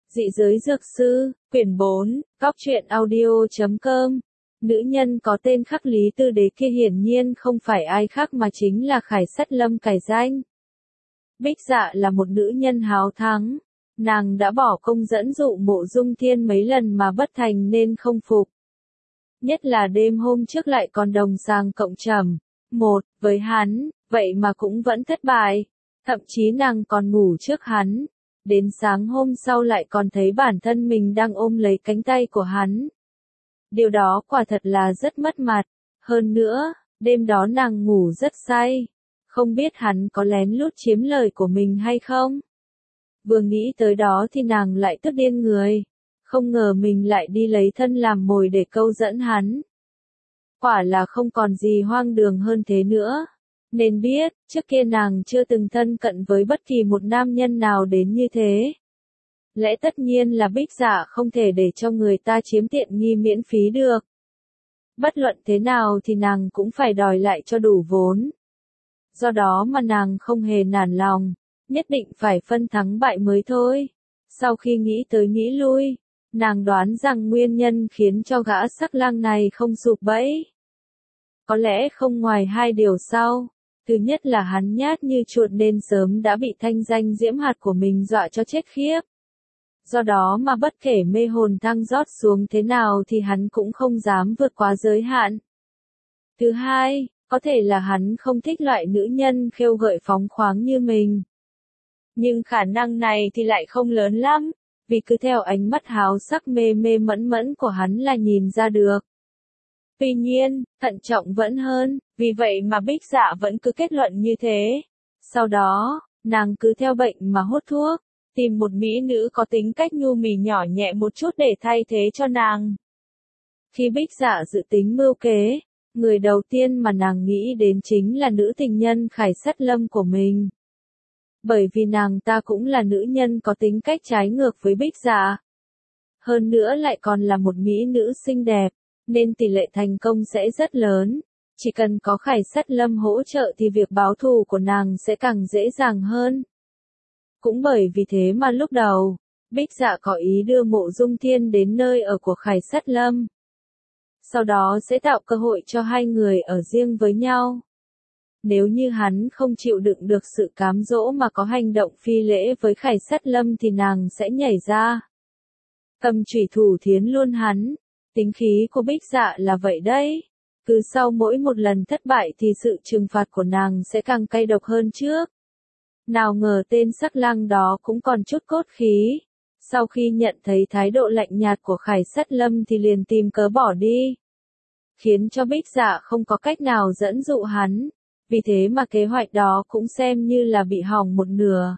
Dị giới dược sư, quyển 4, góc truyện audio.com. Nữ nhân có tên khắc Lý Tư Đế kia hiển nhiên không phải ai khác mà chính là Khải Sắt Lâm cải danh. Bích Dạ là một nữ nhân háo thắng. Nàng đã bỏ công dẫn dụ Mộ Dung Thiên mấy lần mà bất thành nên không phục. Nhất là đêm hôm trước lại còn đồng sàng cộng trầm. Một, với hắn, vậy mà cũng vẫn thất bại. Thậm chí nàng còn ngủ trước hắn. Đến sáng hôm sau lại còn thấy bản thân mình đang ôm lấy cánh tay của hắn. Điều đó quả thật là rất mất mặt. Hơn nữa, đêm đó nàng ngủ rất say. Không biết hắn có lén lút chiếm lời của mình hay không? Vừa nghĩ tới đó thì nàng lại tức điên người. Không ngờ mình lại đi lấy thân làm mồi để câu dẫn hắn. Quả là không còn gì hoang đường hơn thế nữa. Nên biết, trước kia nàng chưa từng thân cận với bất kỳ một nam nhân nào đến như thế. Lẽ tất nhiên là Bích Dạ không thể để cho người ta chiếm tiện nghi miễn phí được. Bất luận thế nào thì nàng cũng phải đòi lại cho đủ vốn. Do đó mà nàng không hề nản lòng, nhất định phải phân thắng bại mới thôi. Sau khi nghĩ tới nghĩ lui, nàng đoán rằng nguyên nhân khiến cho gã sắc lang này không sụp bẫy. Có lẽ không ngoài hai điều sau. Thứ nhất là hắn nhát như chuột nên sớm đã bị thanh danh diễm hạt của mình dọa cho chết khiếp. Do đó mà bất kể mê hồn thăng rót xuống thế nào thì hắn cũng không dám vượt quá giới hạn. Thứ hai, có thể là hắn không thích loại nữ nhân khêu gợi phóng khoáng như mình. Nhưng khả năng này thì lại không lớn lắm, vì cứ theo ánh mắt háo sắc mê mê mẫn mẫn của hắn là nhìn ra được. Tuy nhiên, thận trọng vẫn hơn, vì vậy mà Bích Dạ vẫn cứ kết luận như thế. Sau đó, nàng cứ theo bệnh mà hốt thuốc, tìm một mỹ nữ có tính cách nhu mì nhỏ nhẹ một chút để thay thế cho nàng. Khi Bích Dạ dự tính mưu kế, người đầu tiên mà nàng nghĩ đến chính là nữ tình nhân Khải Sắt Lâm của mình. Bởi vì nàng ta cũng là nữ nhân có tính cách trái ngược với Bích Dạ. Hơn nữa lại còn là một mỹ nữ xinh đẹp, nên tỷ lệ thành công sẽ rất lớn. Chỉ cần có Khải Sắt Lâm hỗ trợ thì việc báo thù của nàng sẽ càng dễ dàng hơn. Cũng bởi vì thế mà lúc đầu, Bích Dạ có ý đưa Mộ Dung Thiên đến nơi ở của Khải Sắt Lâm. Sau đó sẽ tạo cơ hội cho hai người ở riêng với nhau. Nếu như hắn không chịu đựng được sự cám dỗ mà có hành động phi lễ với Khải Sắt Lâm thì nàng sẽ nhảy ra. Cầm chủy thủ thiến luôn hắn. Tính khí của Bích Dạ là vậy đấy. Cứ sau mỗi một lần thất bại thì sự trừng phạt của nàng sẽ càng cay độc hơn trước. Nào ngờ tên sắc lang đó cũng còn chút cốt khí. Sau khi nhận thấy thái độ lạnh nhạt của Khải Sắt Lâm thì liền tìm cớ bỏ đi. Khiến cho Bích Dạ không có cách nào dẫn dụ hắn. Vì thế mà kế hoạch đó cũng xem như là bị hỏng một nửa.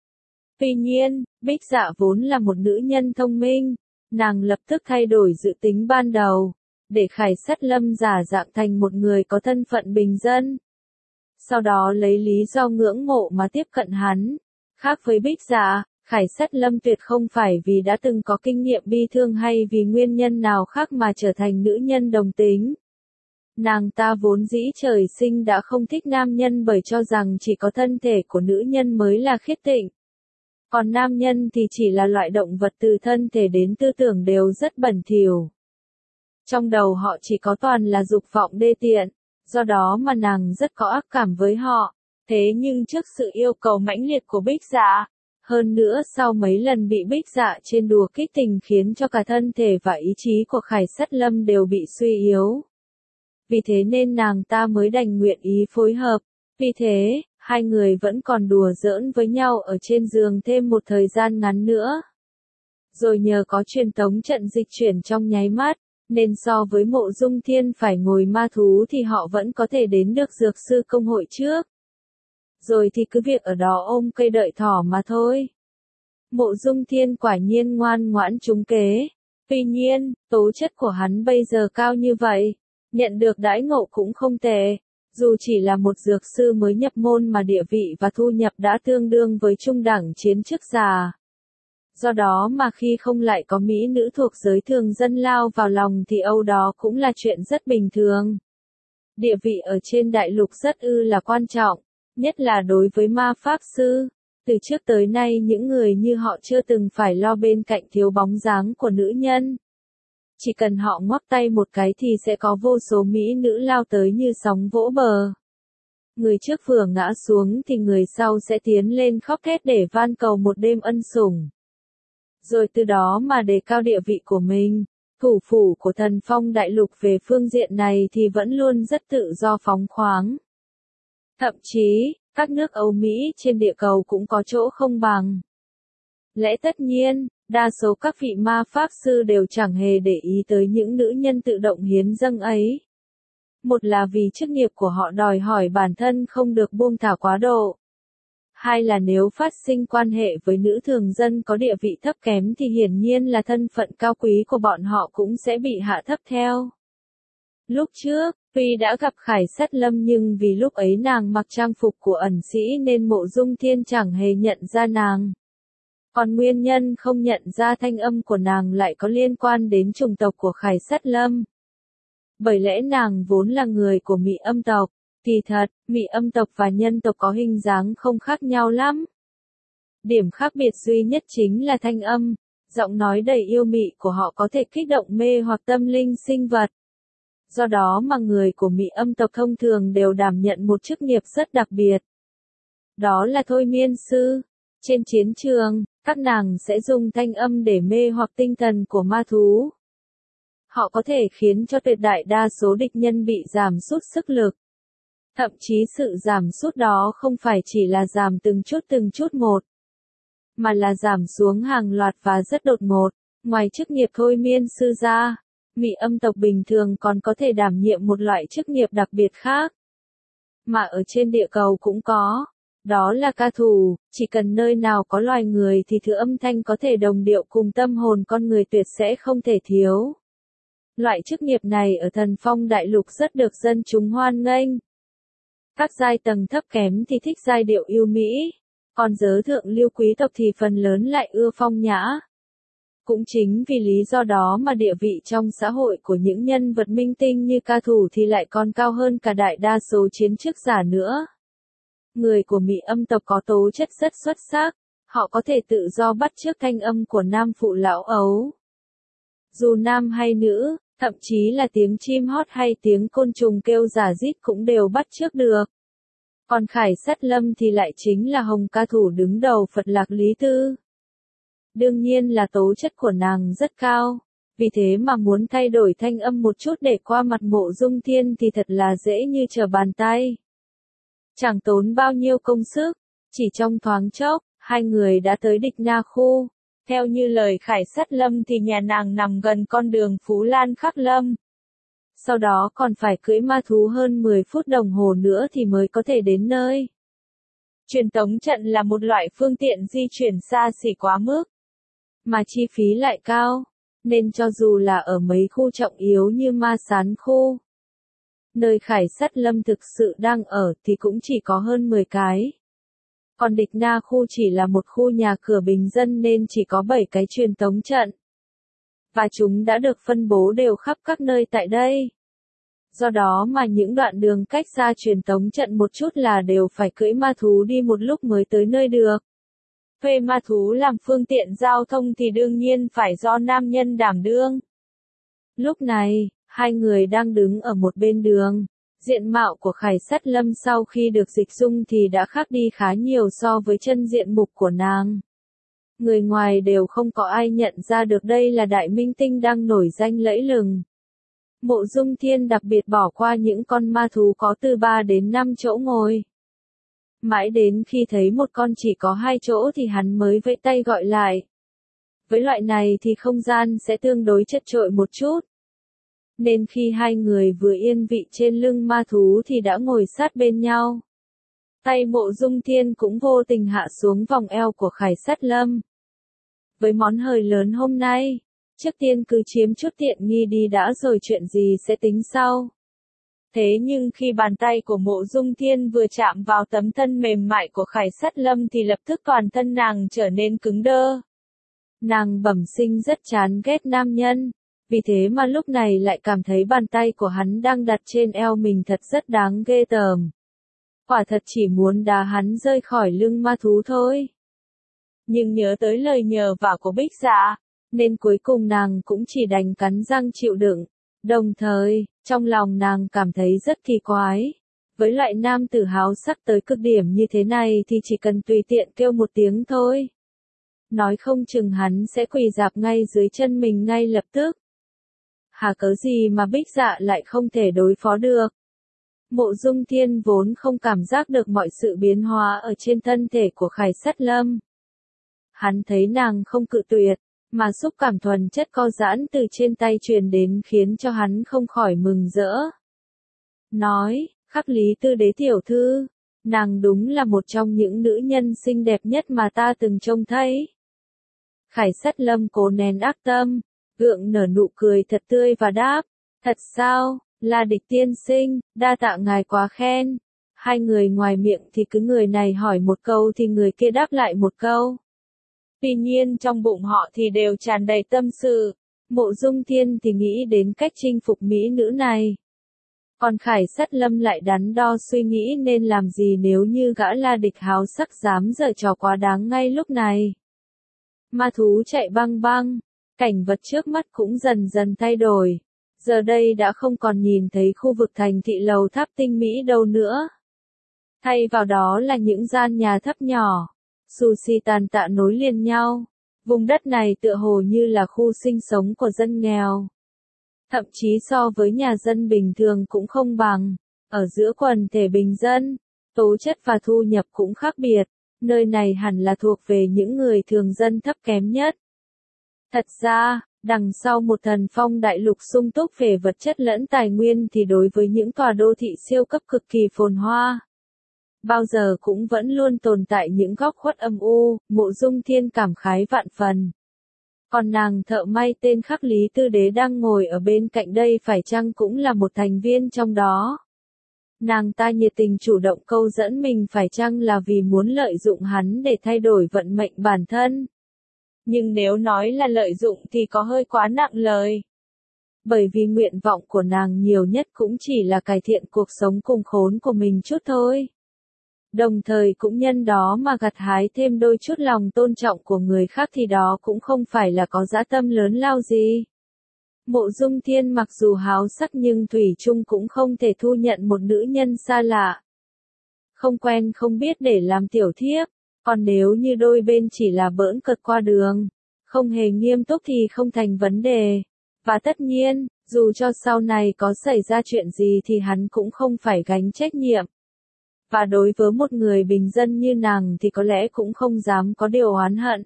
Tuy nhiên, Bích Dạ vốn là một nữ nhân thông minh. Nàng lập tức thay đổi dự tính ban đầu, để Khải Sắt Lâm giả dạng thành một người có thân phận bình dân. Sau đó lấy lý do ngưỡng mộ mà tiếp cận hắn. Khác với Bích Dạ, Khải Sắt Lâm tuyệt không phải vì đã từng có kinh nghiệm bi thương hay vì nguyên nhân nào khác mà trở thành nữ nhân đồng tính. Nàng ta vốn dĩ trời sinh đã không thích nam nhân bởi cho rằng chỉ có thân thể của nữ nhân mới là khiết tịnh. Còn nam nhân thì chỉ là loại động vật từ thân thể đến tư tưởng đều rất bẩn thỉu. Trong đầu họ chỉ có toàn là dục vọng đê tiện, do đó mà nàng rất có ác cảm với họ. Thế nhưng trước sự yêu cầu mãnh liệt của Bích Dạ, hơn nữa sau mấy lần bị Bích Dạ trên đùa kích tình khiến cho cả thân thể và ý chí của Khải Sắt Lâm đều bị suy yếu. Vì thế nên nàng ta mới đành nguyện ý phối hợp. Vì thế, hai người vẫn còn đùa giỡn với nhau ở trên giường thêm một thời gian ngắn nữa. Rồi nhờ có truyền tống trận dịch chuyển trong nháy mắt, nên so với Mộ Dung Thiên phải ngồi ma thú thì họ vẫn có thể đến được dược sư công hội trước. Rồi thì cứ việc ở đó ôm cây đợi thỏ mà thôi. Mộ Dung Thiên quả nhiên ngoan ngoãn trúng kế. Tuy nhiên, tố chất của hắn bây giờ cao như vậy, nhận được đãi ngộ cũng không tệ. Dù chỉ là một dược sư mới nhập môn mà địa vị và thu nhập đã tương đương với trung đẳng chiến chức già. Do đó mà khi không lại có mỹ nữ thuộc giới thường dân lao vào lòng thì âu đó cũng là chuyện rất bình thường. Địa vị ở trên đại lục rất là quan trọng, nhất là đối với ma pháp sư. Từ trước tới nay những người như họ chưa từng phải lo bên cạnh thiếu bóng dáng của nữ nhân. Chỉ cần họ ngoắc tay một cái thì sẽ có vô số mỹ nữ lao tới như sóng vỗ bờ. Người trước vừa ngã xuống thì người sau sẽ tiến lên khóc thét để van cầu một đêm ân sủng. Rồi từ đó mà đề cao địa vị của mình. Thủ phủ của Thần Phong Đại Lục về phương diện này thì vẫn luôn rất tự do phóng khoáng. Thậm chí, các nước Âu Mỹ trên địa cầu cũng có chỗ không bằng. Lẽ tất nhiên, đa số các vị ma pháp sư đều chẳng hề để ý tới những nữ nhân tự động hiến dâng ấy. Một là vì chức nghiệp của họ đòi hỏi bản thân không được buông thả quá độ. Hai là nếu phát sinh quan hệ với nữ thường dân có địa vị thấp kém thì hiển nhiên là thân phận cao quý của bọn họ cũng sẽ bị hạ thấp theo. Lúc trước, tuy đã gặp Khải Sắt Lâm nhưng vì lúc ấy nàng mặc trang phục của ẩn sĩ nên Mộ Dung Thiên chẳng hề nhận ra nàng. Còn nguyên nhân không nhận ra thanh âm của nàng lại có liên quan đến chủng tộc của Khải Sắt Lâm. Bởi lẽ nàng vốn là người của Mị Âm tộc. Kỳ thật, Mị Âm tộc và nhân tộc có hình dáng không khác nhau lắm. Điểm khác biệt duy nhất chính là thanh âm, giọng nói đầy yêu mị của họ có thể kích động mê hoặc tâm linh sinh vật. Do đó mà người của Mị Âm tộc thông thường đều đảm nhận một chức nghiệp rất đặc biệt. Đó là thôi miên sư. Trên chiến trường, các nàng sẽ dùng thanh âm để mê hoặc tinh thần của ma thú. Họ có thể khiến cho tuyệt đại đa số địch nhân bị giảm sút sức lực. Thậm chí sự giảm sút đó không phải chỉ là giảm từng chút một, mà là giảm xuống hàng loạt và rất đột ngột. Ngoài chức nghiệp thôi miên sư ra, Mị Âm tộc bình thường còn có thể đảm nhiệm một loại chức nghiệp đặc biệt khác, mà ở trên địa cầu cũng có. Đó là ca thủ, chỉ cần nơi nào có loài người thì thứ âm thanh có thể đồng điệu cùng tâm hồn con người tuyệt sẽ không thể thiếu. Loại chức nghiệp này ở Thần Phong Đại Lục rất được dân chúng hoan nghênh. Các giai tầng thấp kém thì thích giai điệu yêu mỹ, còn giới thượng lưu quý tộc thì phần lớn lại ưa phong nhã. Cũng chính vì lý do đó mà địa vị trong xã hội của những nhân vật minh tinh như ca thủ thì lại còn cao hơn cả đại đa số chiến chức giả nữa. Người của Mị Âm tộc có tố chất rất xuất sắc, họ có thể tự do bắt chước thanh âm của nam phụ lão ấu. Dù nam hay nữ, thậm chí là tiếng chim hót hay tiếng côn trùng kêu rả rít cũng đều bắt chước được. Còn Khải Sắt Lâm thì lại chính là hồng ca thủ đứng đầu Phật Lạc Lý Tư. Đương nhiên là tố chất của nàng rất cao, vì thế mà muốn thay đổi thanh âm một chút để qua mặt Mộ Dung Thiên thì thật là dễ như trở bàn tay. Chẳng tốn bao nhiêu công sức, chỉ trong thoáng chốc, hai người đã tới Địch Na khu. Theo như lời Khải Sắt Lâm thì nhà nàng nằm gần con đường Phú Lan Khắc Lâm. Sau đó còn phải cưỡi ma thú hơn 10 phút đồng hồ nữa thì mới có thể đến nơi. Truyền tống trận là một loại phương tiện di chuyển xa xỉ quá mức, mà chi phí lại cao, nên cho dù là ở mấy khu trọng yếu như Ma Sán khu, nơi Khải Sắt Lâm thực sự đang ở thì cũng chỉ có hơn 10 cái. Còn Địch Na khu chỉ là một khu nhà cửa bình dân nên chỉ có 7 cái truyền tống trận. Và chúng đã được phân bố đều khắp các nơi tại đây. Do đó mà những đoạn đường cách xa truyền tống trận một chút là đều phải cưỡi ma thú đi một lúc mới tới nơi được. Thuê ma thú làm phương tiện giao thông thì đương nhiên phải do nam nhân đảm đương. Lúc này, hai người đang đứng ở một bên đường. Diện mạo của Khải Sắt Lâm sau khi được dịch dung thì đã khác đi khá nhiều so với chân diện mục của nàng. Người ngoài đều không có ai nhận ra được đây là đại minh tinh đang nổi danh lẫy lừng. Mộ Dung Thiên đặc biệt bỏ qua những con ma thú có từ 3 đến 5 chỗ ngồi. Mãi đến khi thấy một con chỉ có 2 chỗ thì hắn mới vẫy tay gọi lại. Với loại này thì không gian sẽ tương đối chật chội một chút. Nên khi hai người vừa yên vị trên lưng ma thú thì đã ngồi sát bên nhau. Tay Mộ Dung Thiên cũng vô tình hạ xuống vòng eo của Khải Sắt Lâm. Với món hời lớn hôm nay, trước tiên cứ chiếm chút tiện nghi đi đã rồi chuyện gì sẽ tính sau. Thế nhưng khi bàn tay của Mộ Dung Thiên vừa chạm vào tấm thân mềm mại của Khải Sắt Lâm thì lập tức toàn thân nàng trở nên cứng đơ. Nàng bẩm sinh rất chán ghét nam nhân. Vì thế mà lúc này lại cảm thấy bàn tay của hắn đang đặt trên eo mình thật rất đáng ghê tởm. quả thật chỉ muốn đá hắn rơi khỏi lưng ma thú thôi. Nhưng nhớ tới lời nhờ vả của Bích Dạ, nên cuối cùng nàng cũng chỉ đành cắn răng chịu đựng. Đồng thời, trong lòng nàng cảm thấy rất kỳ quái. Với loại nam tử háo sắc tới cực điểm như thế này thì chỉ cần tùy tiện kêu một tiếng thôi. Nói không chừng hắn sẽ quỳ rạp ngay dưới chân mình ngay lập tức. Hà cớ gì mà Bích Dạ lại không thể đối phó được. Mộ Dung Thiên vốn không cảm giác được mọi sự biến hóa ở trên thân thể của Khải Sắt Lâm. Hắn thấy nàng không cự tuyệt, mà xúc cảm thuần chất co giãn từ trên tay truyền đến khiến cho hắn không khỏi mừng rỡ. Nói, Khắc Lý Tư Đế tiểu thư, nàng đúng là một trong những nữ nhân xinh đẹp nhất mà ta từng trông thấy. Khải Sắt Lâm cố nén ác tâm, gượng nở nụ cười thật tươi và đáp, thật sao, La Địch tiên sinh, đa tạ ngài quá khen. Hai người ngoài miệng thì cứ người này hỏi một câu thì người kia đáp lại một câu. Tuy nhiên trong bụng họ thì đều tràn đầy tâm sự. Mộ Dung Thiên thì nghĩ đến cách chinh phục mỹ nữ này. Còn Khải Sắt Lâm lại đắn đo suy nghĩ nên làm gì nếu như gã La Địch háo sắc dám giở trò quá đáng ngay lúc này. Ma thú chạy băng băng, cảnh vật trước mắt cũng dần dần thay đổi. Giờ đây đã không còn nhìn thấy khu vực thành thị lầu tháp tinh mỹ đâu nữa. Thay vào đó là những gian nhà thấp nhỏ, xù xì tàn tạ nối liền nhau. Vùng đất này tựa hồ như là khu sinh sống của dân nghèo. Thậm chí so với nhà dân bình thường cũng không bằng. Ở giữa quần thể bình dân, tố chất và thu nhập cũng khác biệt. Nơi này hẳn là thuộc về những người thường dân thấp kém nhất. Thật ra, đằng sau một thần phong đại lục sung túc về vật chất lẫn tài nguyên thì đối với những tòa đô thị siêu cấp cực kỳ phồn hoa, bao giờ cũng vẫn luôn tồn tại những góc khuất âm u. Mộ Dung Thiên cảm khái vạn phần. Còn nàng thợ may tên Khắc Lý Tư Đế đang ngồi ở bên cạnh đây phải chăng cũng là một thành viên trong đó? Nàng ta nhiệt tình chủ động câu dẫn mình phải chăng là vì muốn lợi dụng hắn để thay đổi vận mệnh bản thân? Nhưng nếu nói là lợi dụng thì có hơi quá nặng lời. Bởi vì nguyện vọng của nàng nhiều nhất cũng chỉ là cải thiện cuộc sống cùng khốn của mình chút thôi. Đồng thời cũng nhân đó mà gặt hái thêm đôi chút lòng tôn trọng của người khác thì đó cũng không phải là có dã tâm lớn lao gì. Mộ Dung Thiên mặc dù háo sắc nhưng thủy chung cũng không thể thu nhận một nữ nhân xa lạ. Không quen không biết để làm tiểu thiếp, còn nếu như đôi bên chỉ là bỡn cợt qua đường, không hề nghiêm túc thì không thành vấn đề. Và tất nhiên, dù cho sau này có xảy ra chuyện gì thì hắn cũng không phải gánh trách nhiệm. Và đối với một người bình dân như nàng thì có lẽ cũng không dám có điều oán hận.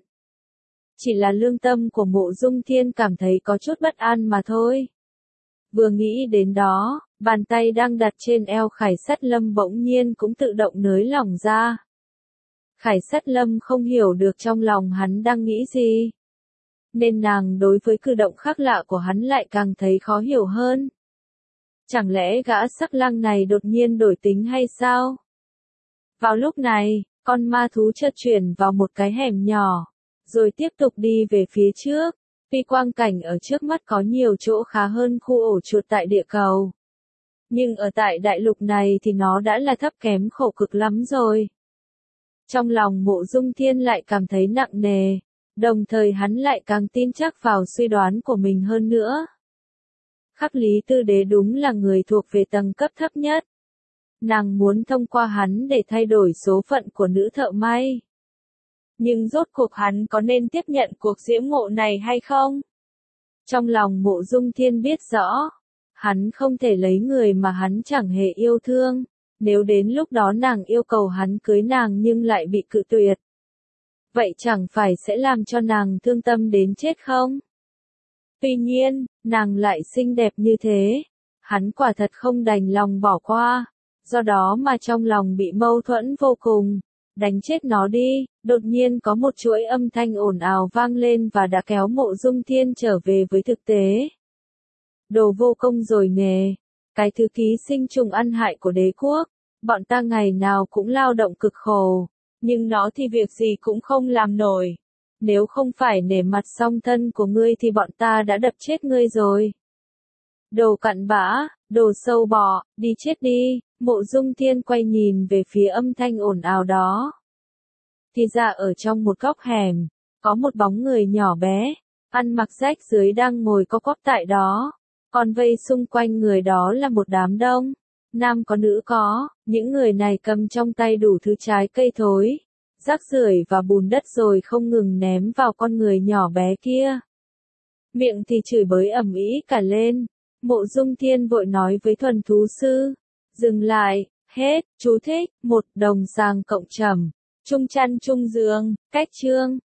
Chỉ là lương tâm của Mộ Dung Thiên cảm thấy có chút bất an mà thôi. Vừa nghĩ đến đó, bàn tay đang đặt trên eo Khải Sắt Lâm bỗng nhiên cũng tự động nới lỏng ra. Khải Sắt Lâm không hiểu được trong lòng hắn đang nghĩ gì. Nên nàng đối với cử động khác lạ của hắn lại càng thấy khó hiểu hơn. Chẳng lẽ gã sắc lang này đột nhiên đổi tính hay sao? Vào lúc này, con ma thú chợt chuyển vào một cái hẻm nhỏ, rồi tiếp tục đi về phía trước. Tuy quang cảnh ở trước mắt có nhiều chỗ khá hơn khu ổ chuột tại địa cầu, nhưng ở tại đại lục này thì nó đã là thấp kém khổ cực lắm rồi. Trong lòng Mộ Dung Thiên lại cảm thấy nặng nề, đồng thời hắn lại càng tin chắc vào suy đoán của mình hơn nữa. Khắc Lý Tư Đế đúng là người thuộc về tầng cấp thấp nhất. Nàng muốn thông qua hắn để thay đổi số phận của nữ thợ may. Nhưng rốt cuộc hắn có nên tiếp nhận cuộc diễm ngộ này hay không? Trong lòng Mộ Dung Thiên biết rõ, hắn không thể lấy người mà hắn chẳng hề yêu thương. Nếu đến lúc đó nàng yêu cầu hắn cưới nàng nhưng lại bị cự tuyệt, vậy chẳng phải sẽ làm cho nàng thương tâm đến chết không? Tuy nhiên, nàng lại xinh đẹp như thế, hắn quả thật không đành lòng bỏ qua, do đó mà trong lòng bị mâu thuẫn vô cùng. Đánh chết nó đi. Đột nhiên có một chuỗi âm thanh ồn ào vang lên và đã kéo Mộ Dung Thiên trở về với thực tế. Đồ vô công rồi nè, cái thứ ký sinh trùng ăn hại của đế quốc, bọn ta ngày nào cũng lao động cực khổ, nhưng nó thì việc gì cũng không làm nổi. Nếu không phải nể mặt song thân của ngươi thì bọn ta đã đập chết ngươi rồi. Đồ cặn bã, đồ sâu bọ, đi chết đi. Mộ Dung Thiên quay nhìn về phía âm thanh ồn ào đó. Thì ra ở trong một góc hẻm, có một bóng người nhỏ bé, ăn mặc rách rưới đang ngồi co quắp tại đó. Còn vây xung quanh người đó là một đám đông. Nam có nữ có, những người này cầm trong tay đủ thứ trái cây thối, rác rưởi và bùn đất rồi không ngừng ném vào con người nhỏ bé kia. Miệng thì chửi bới ầm ĩ cả lên. Mộ Dung Thiên vội nói với thuần thú sư. Dừng lại, hết, chú thích, 1 đồng sàng cộng trầm. Chung chăn chung giường, cách chương.